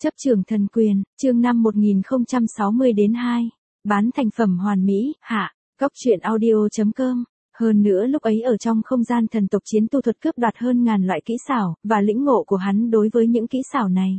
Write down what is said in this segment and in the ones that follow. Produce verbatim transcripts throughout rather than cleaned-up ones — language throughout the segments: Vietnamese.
Chấp trưởng thần quyền, chương năm một nghìn không trăm sáu mươi đến hai. Bán thành phẩm hoàn mỹ, hạ, Cóc truyện audio chấm com. Hơn nữa lúc ấy ở trong không gian thần tộc chiến tu thuật cướp đoạt hơn ngàn loại kỹ xảo, và lĩnh ngộ của hắn đối với những kỹ xảo này.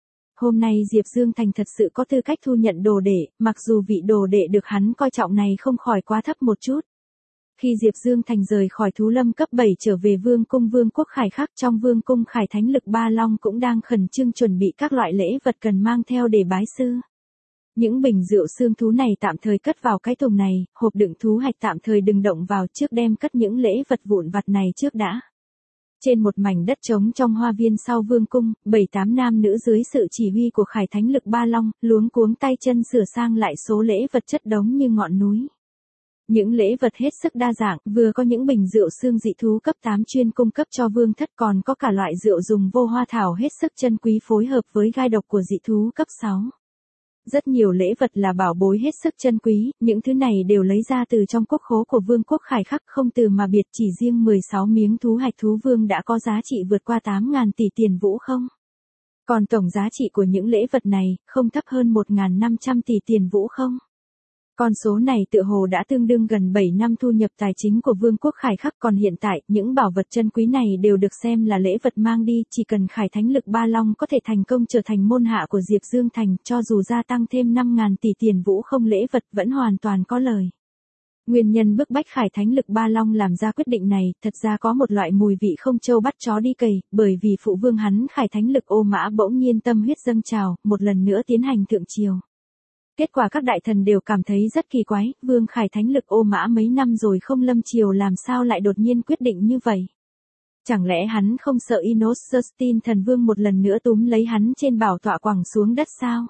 Hôm nay Diệp Dương Thành thật sự có tư cách thu nhận đồ đệ, mặc dù vị đồ đệ được hắn coi trọng này không khỏi quá thấp một chút. Khi Diệp Dương Thành rời khỏi thú lâm cấp bảy trở về vương cung vương quốc Khải Khắc, trong vương cung Khải Thánh Lực Ba Long cũng đang khẩn trương chuẩn bị các loại lễ vật cần mang theo để bái sư. Những bình rượu xương thú này tạm thời cất vào cái thùng này, hộp đựng thú hạch tạm thời đừng động vào trước, đem cất những lễ vật vụn vặt này trước đã. Trên một mảnh đất trống trong hoa viên sau vương cung, bảy tám nam nữ dưới sự chỉ huy của Khải Thánh Lực Ba Long, luống cuống tay chân sửa sang lại số lễ vật chất đống như ngọn núi. Những lễ vật hết sức đa dạng, vừa có những bình rượu xương dị thú cấp tám chuyên cung cấp cho vương thất, còn có cả loại rượu dùng vô hoa thảo hết sức chân quý phối hợp với gai độc của dị thú cấp sáu. Rất nhiều lễ vật là bảo bối hết sức chân quý, những thứ này đều lấy ra từ trong quốc khố của vương quốc Khải Khắc không từ mà biệt, chỉ riêng mười sáu miếng thú hạch thú vương đã có giá trị vượt qua tám nghìn tỷ tiền vũ không. Còn tổng giá trị của những lễ vật này, không thấp hơn một nghìn năm trăm tỷ tiền vũ không. Con số này tựa hồ đã tương đương gần bảy năm thu nhập tài chính của vương quốc Khải Khắc, còn hiện tại, những bảo vật chân quý này đều được xem là lễ vật mang đi, chỉ cần Khải Thánh Lực Ba Long có thể thành công trở thành môn hạ của Diệp Dương Thành, cho dù gia tăng thêm năm nghìn tỷ tiền vũ không lễ vật vẫn hoàn toàn có lời. Nguyên nhân bức bách Khải Thánh Lực Ba Long làm ra quyết định này, thật ra có một loại mùi vị không trâu bắt chó đi cày, bởi vì phụ vương hắn Khải Thánh Lực Ô Mã bỗng nhiên tâm huyết dâng trào, một lần nữa tiến hành thượng triều. Kết quả các đại thần đều cảm thấy rất kỳ quái, vương Khải Thánh Lực Ô Mã mấy năm rồi không lâm triều làm sao lại đột nhiên quyết định như vậy. Chẳng lẽ hắn không sợ Inos Justin thần vương một lần nữa túm lấy hắn trên bảo tọa quẳng xuống đất sao?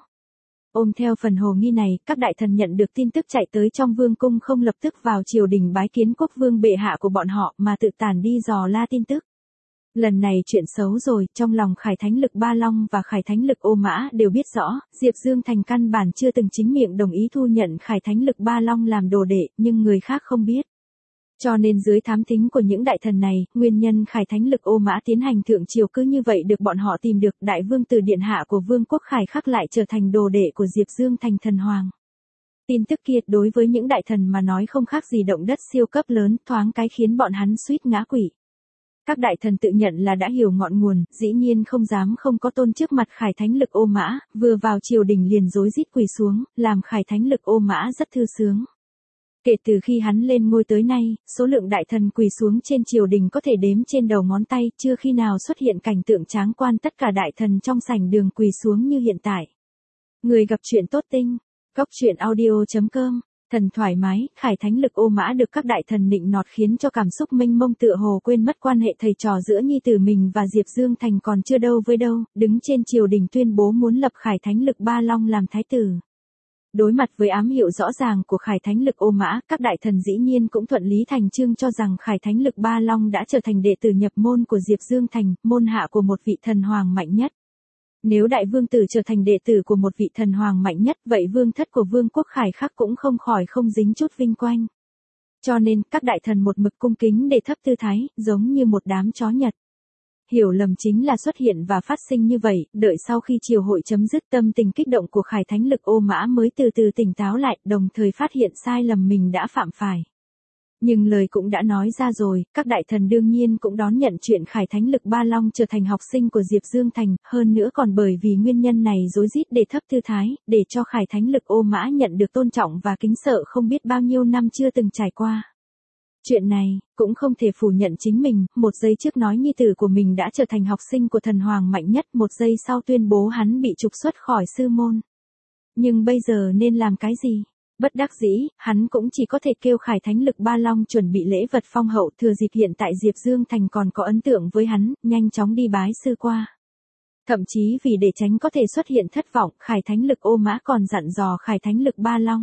Ôm theo phần hồ nghi này, các đại thần nhận được tin tức chạy tới trong vương cung không lập tức vào triều đình bái kiến quốc vương bệ hạ của bọn họ mà tự tản đi dò la tin tức. Lần này chuyện xấu rồi, trong lòng Khải Thánh Lực Ba Long và Khải Thánh Lực Ô Mã đều biết rõ, Diệp Dương Thành căn bản chưa từng chính miệng đồng ý thu nhận Khải Thánh Lực Ba Long làm đồ đệ, nhưng người khác không biết. Cho nên dưới thám thính của những đại thần này, nguyên nhân Khải Thánh Lực Ô Mã tiến hành thượng triều cứ như vậy được bọn họ tìm được, đại vương tử điện hạ của vương quốc Khải Khắc lại trở thành đồ đệ của Diệp Dương Thành thần hoàng. Tin tức kia đối với những đại thần mà nói không khác gì động đất siêu cấp lớn, thoáng cái khiến bọn hắn suýt ngã quỵ. Các đại thần tự nhận là đã hiểu ngọn nguồn, dĩ nhiên không dám không có tôn trước mặt Khải Thánh Lực Ô Mã, vừa vào triều đình liền rối rít quỳ xuống, làm Khải Thánh Lực Ô Mã rất thư sướng. Kể từ khi hắn lên ngôi tới nay, số lượng đại thần quỳ xuống trên triều đình có thể đếm trên đầu ngón tay, chưa khi nào xuất hiện cảnh tượng tráng quan tất cả đại thần trong sảnh đường quỳ xuống như hiện tại. Người gặp chuyện tốt tinh, Cóc truyện audio chấm com. Thần thoải mái, Khải Thánh Lực Ô Mã được các đại thần nịnh nọt khiến cho cảm xúc mênh mông tựa hồ quên mất quan hệ thầy trò giữa nhi tử mình và Diệp Dương Thành còn chưa đâu với đâu, đứng trên triều đình tuyên bố muốn lập Khải Thánh Lực Ba Long làm thái tử. Đối mặt với ám hiệu rõ ràng của Khải Thánh Lực Ô Mã, các đại thần dĩ nhiên cũng thuận lý thành chương cho rằng Khải Thánh Lực Ba Long đã trở thành đệ tử nhập môn của Diệp Dương Thành, môn hạ của một vị thần hoàng mạnh nhất. Nếu đại vương tử trở thành đệ tử của một vị thần hoàng mạnh nhất, vậy vương thất của vương quốc Khải Khắc cũng không khỏi không dính chút vinh quang. Cho nên, các đại thần một mực cung kính để thấp tư thái, giống như một đám chó Nhật. Hiểu lầm chính là xuất hiện và phát sinh như vậy, đợi sau khi triều hội chấm dứt tâm tình kích động của Khải Thánh Lực Ô Mã mới từ từ tỉnh táo lại, đồng thời phát hiện sai lầm mình đã phạm phải. Nhưng lời cũng đã nói ra rồi, các đại thần đương nhiên cũng đón nhận chuyện Khải Thánh Lực Ba Long trở thành học sinh của Diệp Dương Thành, hơn nữa còn bởi vì nguyên nhân này rối rít để thấp tư thái, để cho Khải Thánh Lực Ô Mã nhận được tôn trọng và kính sợ không biết bao nhiêu năm chưa từng trải qua. Chuyện này, cũng không thể phủ nhận chính mình, một giây trước nói nhi tử của mình đã trở thành học sinh của thần hoàng mạnh nhất, một giây sau tuyên bố hắn bị trục xuất khỏi sư môn. Nhưng bây giờ nên làm cái gì? Bất đắc dĩ, hắn cũng chỉ có thể kêu Khải Thánh Lực Ba Long chuẩn bị lễ vật phong hậu, thừa dịp hiện tại Diệp Dương Thành còn có ấn tượng với hắn, nhanh chóng đi bái sư qua. Thậm chí vì để tránh có thể xuất hiện thất vọng, Khải Thánh Lực Ô Mã còn dặn dò Khải Thánh Lực Ba Long.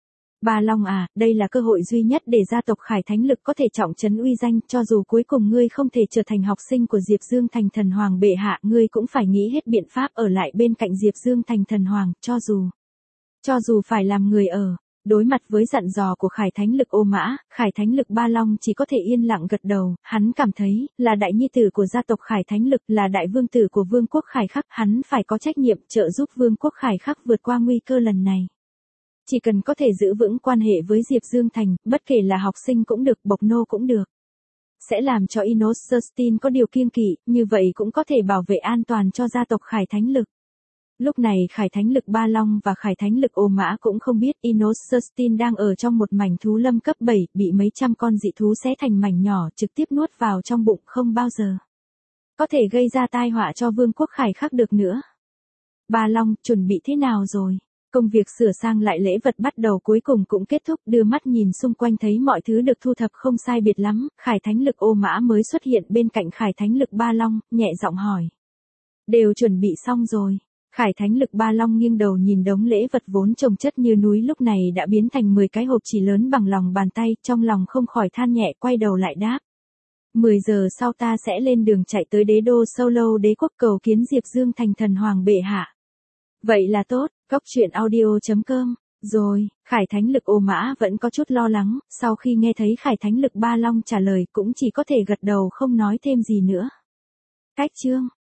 Ba Long à, đây là cơ hội duy nhất để gia tộc Khải Thánh Lực có thể trọng trấn uy danh, cho dù cuối cùng ngươi không thể trở thành học sinh của Diệp Dương Thành thần hoàng bệ hạ, ngươi cũng phải nghĩ hết biện pháp ở lại bên cạnh Diệp Dương Thành thần hoàng, cho dù, cho dù phải làm người ở. Đối mặt với dặn dò của Khải Thánh Lực Ô Mã, Khải Thánh Lực Ba Long chỉ có thể yên lặng gật đầu, hắn cảm thấy, là đại nhi tử của gia tộc Khải Thánh Lực, là đại vương tử của vương quốc Khải Khắc, hắn phải có trách nhiệm trợ giúp vương quốc Khải Khắc vượt qua nguy cơ lần này. Chỉ cần có thể giữ vững quan hệ với Diệp Dương Thành, bất kể là học sinh cũng được, bộc nô cũng được. Sẽ làm cho Inocerstin có điều kiêng kỵ, như vậy cũng có thể bảo vệ an toàn cho gia tộc Khải Thánh Lực. Lúc này Khải Thánh Lực Ba Long và Khải Thánh Lực Ô Mã cũng không biết Inocerstin đang ở trong một mảnh thú lâm cấp bảy, bị mấy trăm con dị thú xé thành mảnh nhỏ trực tiếp nuốt vào trong bụng không bao giờ. Có thể gây ra tai họa cho vương quốc Khải Khắc được nữa. Ba Long, chuẩn bị thế nào rồi? Công việc sửa sang lại lễ vật bắt đầu cuối cùng cũng kết thúc, đưa mắt nhìn xung quanh thấy mọi thứ được thu thập không sai biệt lắm, Khải Thánh Lực Ô Mã mới xuất hiện bên cạnh Khải Thánh Lực Ba Long, nhẹ giọng hỏi. Đều chuẩn bị xong rồi. Khải Thánh Lực Ba Long nghiêng đầu nhìn đống lễ vật vốn chồng chất như núi lúc này đã biến thành mười cái hộp chỉ lớn bằng lòng bàn tay, trong lòng không khỏi than nhẹ, quay đầu lại đáp. mười giờ sau ta sẽ lên đường chạy tới đế đô Solo đế quốc cầu kiến Diệp Dương Thành thần hoàng bệ hạ. Vậy là tốt, cốc truyện audio chấm com. Rồi, Khải Thánh Lực Ô Mã vẫn có chút lo lắng, sau khi nghe thấy Khải Thánh Lực Ba Long trả lời cũng chỉ có thể gật đầu không nói thêm gì nữa. Cách chương